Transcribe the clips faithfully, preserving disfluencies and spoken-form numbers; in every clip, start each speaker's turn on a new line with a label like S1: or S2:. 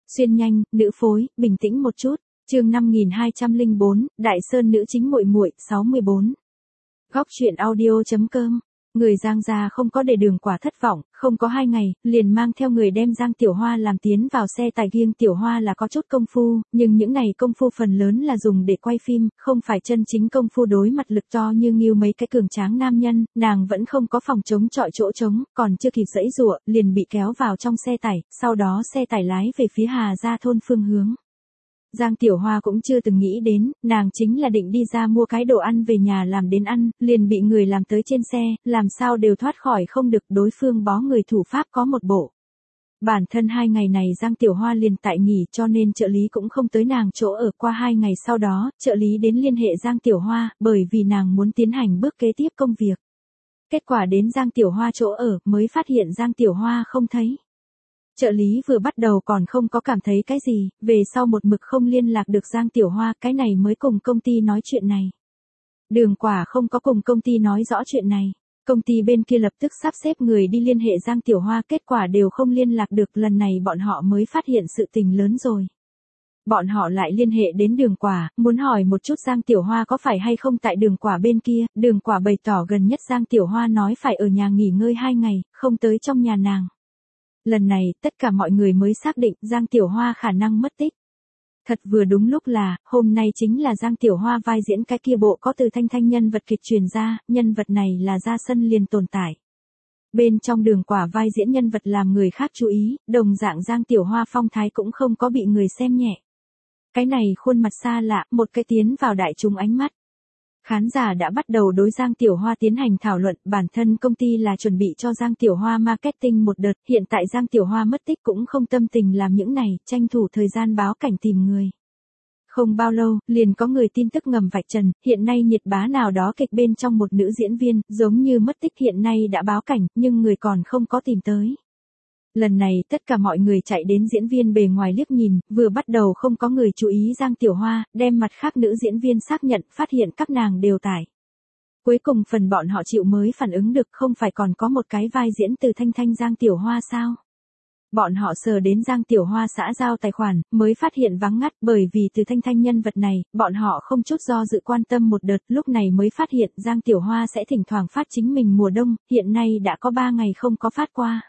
S1: Xuyên nhanh, nữ phối, bình tĩnh một chút. Chương năm nghìn hai trăm lẻ bốn, Đại Sơn nữ chính muội muội, sáu mươi bốn. Góc truyện audio chấm com. Người Giang gia không có để Đường Quả thất vọng, không có hai ngày, liền mang theo người đem Giang Tiểu Hoa làm tiến vào xe tải riêng. Tiểu Hoa là có chút công phu, nhưng những này công phu phần lớn là dùng để quay phim, không phải chân chính công phu đối mặt lực to như nghiêu mấy cái cường tráng nam nhân, nàng vẫn không có phòng chống chọi chỗ trống, còn chưa kịp giãy giụa, liền bị kéo vào trong xe tải, sau đó xe tải lái về phía Hà gia thôn phương hướng. Giang Tiểu Hoa cũng chưa từng nghĩ đến, nàng chính là định đi ra mua cái đồ ăn về nhà làm đến ăn, liền bị người làm tới trên xe, làm sao đều thoát khỏi không được, đối phương bó người thủ pháp có một bộ. Bản thân hai ngày này Giang Tiểu Hoa liền tại nghỉ cho nên trợ lý cũng không tới nàng chỗ ở. Qua hai ngày sau đó, trợ lý đến liên hệ Giang Tiểu Hoa, bởi vì nàng muốn tiến hành bước kế tiếp công việc. Kết quả đến Giang Tiểu Hoa chỗ ở, mới phát hiện Giang Tiểu Hoa không thấy. Trợ lý vừa bắt đầu còn không có cảm thấy cái gì, về sau một mực không liên lạc được Giang Tiểu Hoa, cái này mới cùng công ty nói chuyện này. Đường Quả không có cùng công ty nói rõ chuyện này. Công ty bên kia lập tức sắp xếp người đi liên hệ Giang Tiểu Hoa, kết quả đều không liên lạc được, lần này bọn họ mới phát hiện sự tình lớn rồi. Bọn họ lại liên hệ đến Đường Quả, muốn hỏi một chút Giang Tiểu Hoa có phải hay không tại Đường Quả bên kia. Đường Quả bày tỏ gần nhất Giang Tiểu Hoa nói phải ở nhà nghỉ ngơi hai ngày, không tới trong nhà nàng. Lần này, tất cả mọi người mới xác định Giang Tiểu Hoa khả năng mất tích. Thật vừa đúng lúc là, hôm nay chính là Giang Tiểu Hoa vai diễn cái kia bộ có Từ Thanh Thanh nhân vật kịch truyền ra, nhân vật này là ra sân liền tồn tại. Bên trong Đường Quả vai diễn nhân vật làm người khác chú ý, đồng dạng Giang Tiểu Hoa phong thái cũng không có bị người xem nhẹ. Cái này khuôn mặt xa lạ, một cái tiến vào đại chúng ánh mắt. Khán giả đã bắt đầu đối Giang Tiểu Hoa tiến hành thảo luận, bản thân công ty là chuẩn bị cho Giang Tiểu Hoa marketing một đợt, hiện tại Giang Tiểu Hoa mất tích cũng không tâm tình làm những này, tranh thủ thời gian báo cảnh tìm người. Không bao lâu, liền có người tin tức ngầm vạch trần, hiện nay nhiệt bá nào đó kịch bên trong một nữ diễn viên, giống như mất tích, hiện nay đã báo cảnh, nhưng người còn không có tìm tới. Lần này tất cả mọi người chạy đến diễn viên bề ngoài liếc nhìn, vừa bắt đầu không có người chú ý Giang Tiểu Hoa, đem mặt khác nữ diễn viên xác nhận, phát hiện các nàng đều tải. Cuối cùng phần bọn họ chịu mới phản ứng được, không phải còn có một cái vai diễn Từ Thanh Thanh Giang Tiểu Hoa sao? Bọn họ sờ đến Giang Tiểu Hoa xã giao tài khoản, mới phát hiện vắng ngắt, bởi vì Từ Thanh Thanh nhân vật này, bọn họ không chút do dự quan tâm một đợt, lúc này mới phát hiện Giang Tiểu Hoa sẽ thỉnh thoảng phát chính mình mùa đông, hiện nay đã có ba ngày không có phát qua.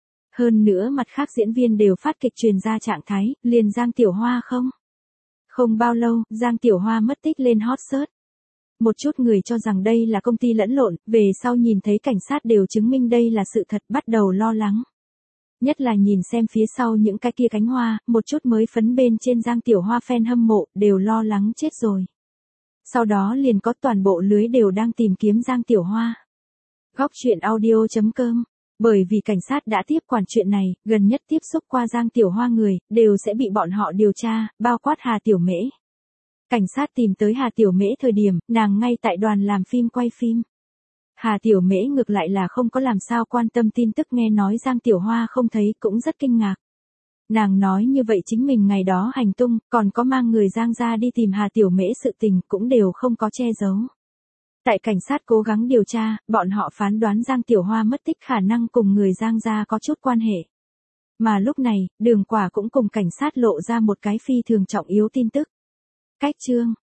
S1: Hơn nữa mặt khác diễn viên đều phát kịch truyền ra trạng thái, liền Giang Tiểu Hoa không. Không bao lâu, Giang Tiểu Hoa mất tích lên hot search. Một chút người cho rằng đây là công ty lẫn lộn, về sau nhìn thấy cảnh sát đều chứng minh đây là sự thật, bắt đầu lo lắng. Nhất là nhìn xem phía sau những cái kia cánh hoa, một chút mới phấn bên trên Giang Tiểu Hoa fan hâm mộ, đều lo lắng chết rồi. Sau đó liền có toàn bộ lưới đều đang tìm kiếm Giang Tiểu Hoa. Góc truyện audio chấm com. Bởi vì cảnh sát đã tiếp quản chuyện này, gần nhất tiếp xúc qua Giang Tiểu Hoa người, đều sẽ bị bọn họ điều tra, bao quát Hà Tiểu Mễ. Cảnh sát tìm tới Hà Tiểu Mễ thời điểm, nàng ngay tại đoàn làm phim quay phim. Hà Tiểu Mễ ngược lại là không có làm sao quan tâm tin tức, nghe nói Giang Tiểu Hoa không thấy cũng rất kinh ngạc. Nàng nói như vậy chính mình ngày đó hành tung, còn có mang người Giang ra đi tìm Hà Tiểu Mễ sự tình cũng đều không có che giấu. Tại cảnh sát cố gắng điều tra, bọn họ phán đoán Giang Tiểu Hoa mất tích khả năng cùng người Giang gia có chút quan hệ. Mà lúc này, Đường Quả cũng cùng cảnh sát lộ ra một cái phi thường trọng yếu tin tức. Cách chương